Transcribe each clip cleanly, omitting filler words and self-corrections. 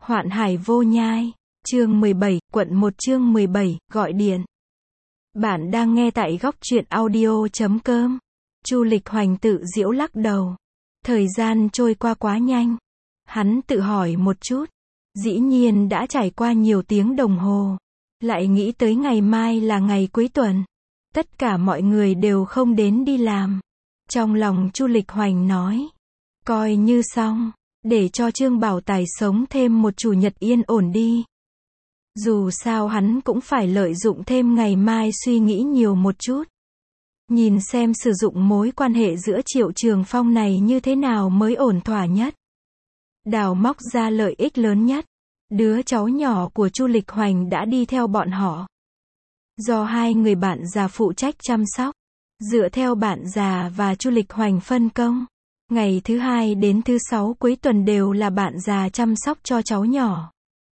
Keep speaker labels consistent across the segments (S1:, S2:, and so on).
S1: Hoạn hải vô nhai, chương 17, quận 1 chương 17, gọi điện. Bạn đang nghe tại góc truyện audio.com. Chu Lịch Hoành tự giễu lắc đầu. Thời gian trôi qua quá nhanh. Hắn tự hỏi một chút. Dĩ nhiên đã trải qua nhiều tiếng đồng hồ. Lại nghĩ tới ngày mai là ngày cuối tuần. Tất cả mọi người đều không đến đi làm. Trong lòng Chu Lịch Hoành nói. Coi như xong. Để cho Trương Bảo Tài sống thêm một chủ nhật yên ổn đi. Dù sao hắn cũng phải lợi dụng thêm ngày mai suy nghĩ nhiều một chút. Nhìn xem sử dụng mối quan hệ giữa Triệu Trường Phong này như thế nào mới ổn thỏa nhất. Đào móc ra lợi ích lớn nhất. Đứa cháu nhỏ của Chu Lịch Hoành đã đi theo bọn họ. Do hai người bạn già phụ trách chăm sóc. Dựa theo bạn già và Chu Lịch Hoành phân công. Ngày thứ 2 đến thứ 6 cuối tuần đều là bạn già chăm sóc cho cháu nhỏ.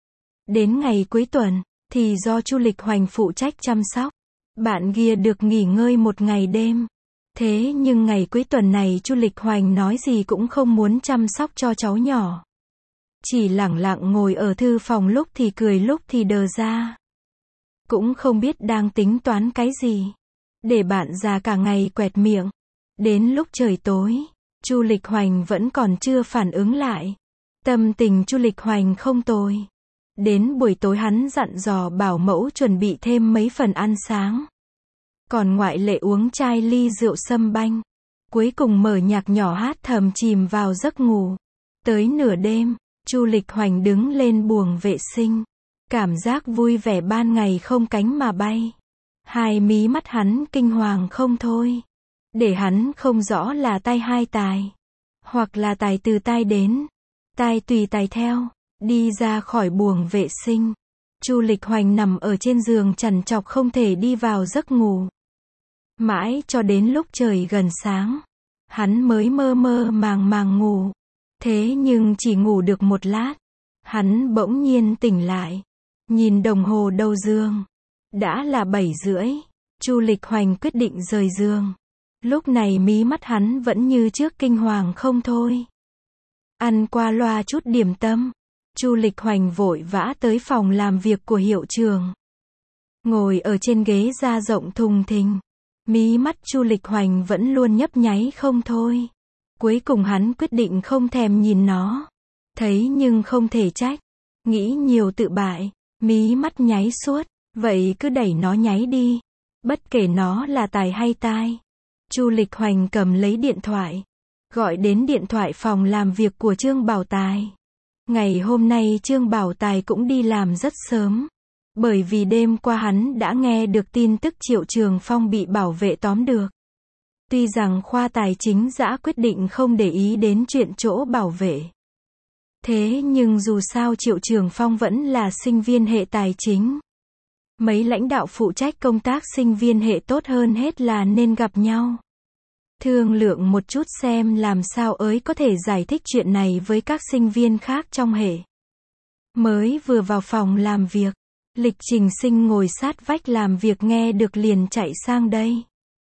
S1: Đến ngày cuối tuần, thì do Chu Lịch Hoành phụ trách chăm sóc. Bạn kia được nghỉ ngơi một ngày đêm. Thế nhưng ngày cuối tuần này Chu Lịch Hoành nói gì cũng không muốn chăm sóc cho cháu nhỏ. Chỉ lẳng lặng ngồi ở thư phòng lúc thì cười lúc thì đờ ra. Cũng không biết đang tính toán cái gì. Để bạn già cả ngày quẹt miệng. Đến lúc trời tối. Chu Lịch Hoành vẫn còn chưa phản ứng lại. Tâm tình Chu Lịch Hoành không tồi. Đến buổi tối hắn dặn dò bảo mẫu chuẩn bị thêm mấy phần ăn sáng. Còn ngoại lệ uống chai ly rượu sâm banh. Cuối cùng mở nhạc nhỏ hát thầm chìm vào giấc ngủ. Tới nửa đêm, Chu Lịch Hoành đứng lên buồng vệ sinh. Cảm giác vui vẻ ban ngày không cánh mà bay. Hai mí mắt hắn kinh hoàng không thôi. Để hắn không rõ là tai hai tài. Hoặc là tài từ tai đến. Tai tùy tài theo. Đi ra khỏi buồng vệ sinh. Chu Lịch Hoành nằm ở trên giường trằn trọc không thể đi vào giấc ngủ. Mãi cho đến lúc trời gần sáng. Hắn mới mơ mơ màng màng ngủ. Thế nhưng chỉ ngủ được một lát. Hắn bỗng nhiên tỉnh lại. Nhìn đồng hồ đầu giường. Đã là 7:30. Chu Lịch Hoành quyết định rời giường. Lúc này mí mắt hắn vẫn như trước kinh hoàng không thôi. Ăn qua loa chút điểm tâm. Chu Lịch Hoành vội vã tới phòng làm việc của hiệu trưởng. Ngồi ở trên ghế da rộng thùng thình. Mí mắt Chu Lịch Hoành vẫn luôn nhấp nháy không thôi. Cuối cùng hắn quyết định không thèm nhìn nó. Thấy nhưng không thể trách. Nghĩ nhiều tự bại. Mí mắt nháy suốt. Vậy cứ đẩy nó nháy đi. Bất kể nó là tài hay tai. Chu Lịch Hoành cầm lấy điện thoại. Gọi đến điện thoại phòng làm việc của Trương Bảo Tài. Ngày hôm nay Trương Bảo Tài cũng đi làm rất sớm. Bởi vì đêm qua hắn đã nghe được tin tức Triệu Trường Phong bị bảo vệ tóm được. Tuy rằng khoa tài chính đã quyết định không để ý đến chuyện chỗ bảo vệ. Thế nhưng dù sao Triệu Trường Phong vẫn là sinh viên hệ tài chính. Mấy lãnh đạo phụ trách công tác sinh viên hệ tốt hơn hết là nên gặp nhau. Thương lượng một chút xem làm sao ấy có thể giải thích chuyện này với các sinh viên khác trong hệ. Mới vừa vào phòng làm việc, Lịch Trình Sinh ngồi sát vách làm việc nghe được liền chạy sang đây.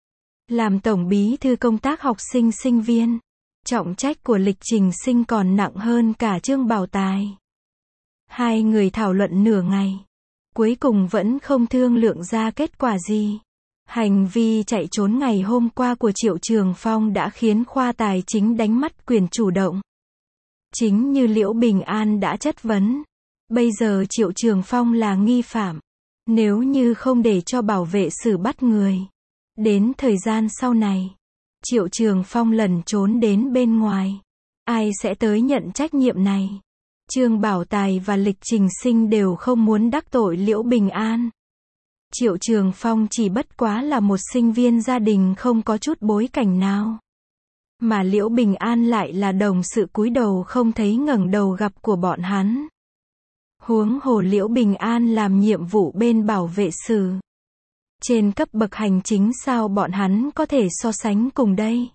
S1: Làm tổng bí thư công tác học sinh sinh viên, trọng trách của Lịch Trình Sinh còn nặng hơn cả Trương Bảo Tài. Hai người thảo luận nửa ngày. Cuối cùng vẫn không thương lượng ra kết quả gì. Hành vi chạy trốn ngày hôm qua của Triệu Trường Phong đã khiến khoa tài chính đánh mất quyền chủ động. Chính như Liễu Bình An đã chất vấn. Bây giờ Triệu Trường Phong là nghi phạm. Nếu như không để cho bảo vệ xử bắt người. Đến thời gian sau này. Triệu Trường Phong lẩn trốn đến bên ngoài. Ai sẽ tới nhận trách nhiệm này? Trương Bảo Tài và Lịch Trình Sinh đều không muốn đắc tội Liễu Bình An. Triệu Trường Phong chỉ bất quá là một sinh viên gia đình không có chút bối cảnh nào. Mà Liễu Bình An lại là đồng sự cúi đầu không thấy ngẩng đầu gặp của bọn hắn. Huống hồ Liễu Bình An làm nhiệm vụ bên bảo vệ sử. Trên cấp bậc hành chính sao bọn hắn có thể so sánh cùng đây?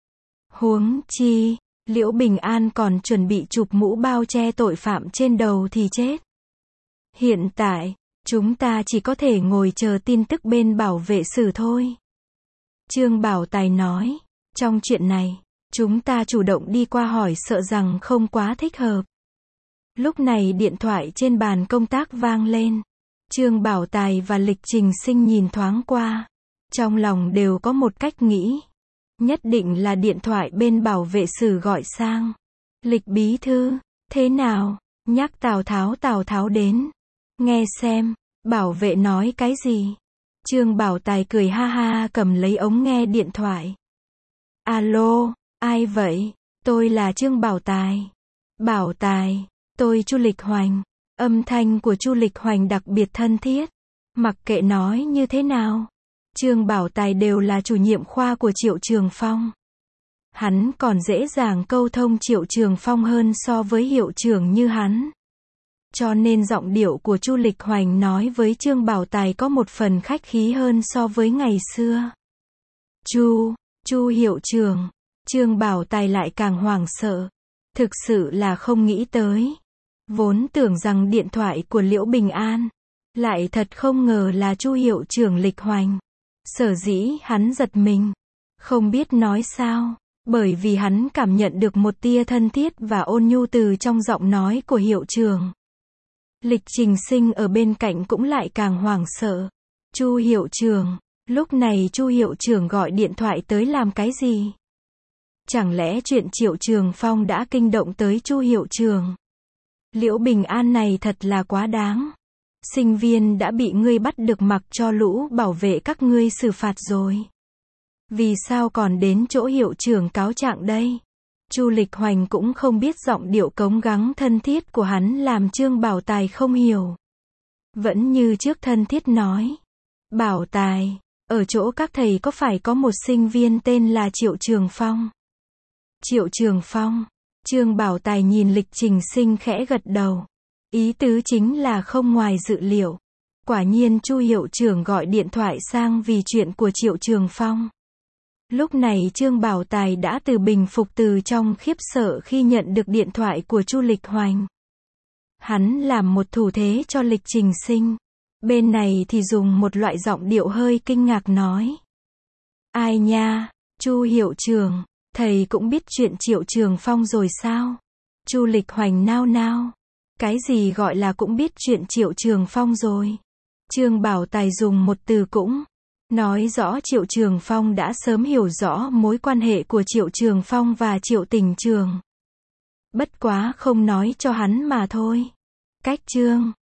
S1: Huống chi, Liễu Bình An còn chuẩn bị chụp mũ bao che tội phạm trên đầu thì chết. Hiện tại, chúng ta chỉ có thể ngồi chờ tin tức bên bảo vệ sử thôi. Trương Bảo Tài nói, trong chuyện này, chúng ta chủ động đi qua hỏi sợ rằng không quá thích hợp. Lúc này điện thoại trên bàn công tác vang lên. Trương Bảo Tài và Lịch Trình Sinh nhìn thoáng qua. Trong lòng đều có một cách nghĩ. Nhất định là điện thoại bên bảo vệ sử gọi sang. Lịch bí thư, thế nào? Nhắc Tào Tháo đến. Nghe xem, bảo vệ nói cái gì? Trương Bảo Tài cười ha ha cầm lấy ống nghe điện thoại. Alo, ai vậy? Tôi là Trương Bảo Tài. Bảo Tài, tôi Chu Lịch Hoành. Âm thanh của Chu Lịch Hoành đặc biệt thân thiết. Mặc kệ nói như thế nào, Trương Bảo Tài đều là chủ nhiệm khoa của Triệu Trường Phong. Hắn còn dễ dàng câu thông Triệu Trường Phong hơn so với hiệu trưởng như hắn. Cho nên giọng điệu của Chu Lịch Hoành nói với Trương Bảo Tài có một phần khách khí hơn so với ngày xưa. Chu hiệu trưởng. Trương Bảo Tài lại càng hoảng sợ. Thực sự là không nghĩ tới. Vốn tưởng rằng điện thoại của Liễu Bình An. Lại thật không ngờ là Chu hiệu trưởng Lịch Hoành. Sở dĩ hắn giật mình. Không biết nói sao. Bởi vì hắn cảm nhận được một tia thân thiết và ôn nhu từ trong giọng nói của hiệu trưởng. Lịch Trình Sinh ở bên cạnh cũng lại càng hoảng sợ. Chu hiệu trưởng, lúc này Chu hiệu trưởng gọi điện thoại tới làm cái gì? Chẳng lẽ chuyện Triệu Trường Phong đã kinh động tới Chu hiệu trưởng? Liễu Bình An này thật là quá đáng. Sinh viên đã bị ngươi bắt được mặc cho lũ bảo vệ các ngươi xử phạt rồi. Vì sao còn đến chỗ hiệu trưởng cáo trạng đây? Chu Lịch Hoành cũng không biết giọng điệu cống gắng thân thiết của hắn làm Trương Bảo Tài không hiểu. Vẫn như trước thân thiết nói. Bảo Tài, ở chỗ các thầy có phải có một sinh viên tên là Triệu Trường Phong? Triệu Trường Phong. Trương Bảo Tài nhìn Lịch Trình Sinh khẽ gật đầu. Ý tứ chính là không ngoài dự liệu. Quả nhiên Chu hiệu trưởng gọi điện thoại sang vì chuyện của Triệu Trường Phong. Lúc này Trương Bảo Tài đã bình phục từ trong khiếp sợ khi nhận được điện thoại của Chu Lịch Hoành. Hắn làm một thủ thế cho Lịch Trình Sinh. Bên này thì dùng một loại giọng điệu hơi kinh ngạc nói. Ai nha, Chu hiệu trưởng, thầy cũng biết chuyện Triệu Trường Phong rồi sao? Chu Lịch Hoành nao nao. Cái gì gọi là cũng biết chuyện Triệu Trường Phong rồi? Trương Bảo Tài dùng một từ cũng. Nói rõ Triệu Trường Phong đã sớm hiểu rõ mối quan hệ của Triệu Trường Phong và Triệu Tình Trường. Bất quá không nói cho hắn mà thôi. Cách chương